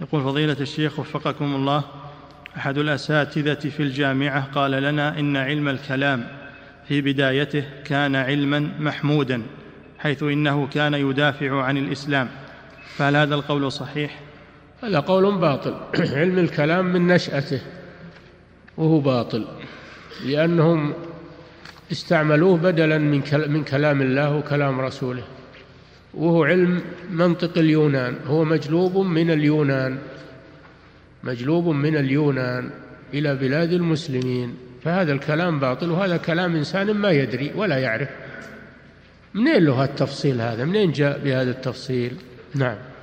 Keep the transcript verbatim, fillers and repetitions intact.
يقول فضيلة الشيخ وفقكم الله، أحد الأساتذة في الجامعة قال لنا إن علم الكلام في بدايته كان علما محمودا، حيث إنه كان يدافع عن الإسلام، فهل هذا القول صحيح؟ هذا قول باطل. علم الكلام من نشأته وهو باطل، لأنهم استعملوه بدلا من كلام الله وكلام رسوله، وهو علم منطق اليونان، هو مجلوب من اليونان مجلوب من اليونان إلى بلاد المسلمين، فهذا الكلام باطل، وهذا كلام إنسان ما يدري ولا يعرف. منين له التفصيل هذا؟ منين جاء بهذا التفصيل؟ نعم.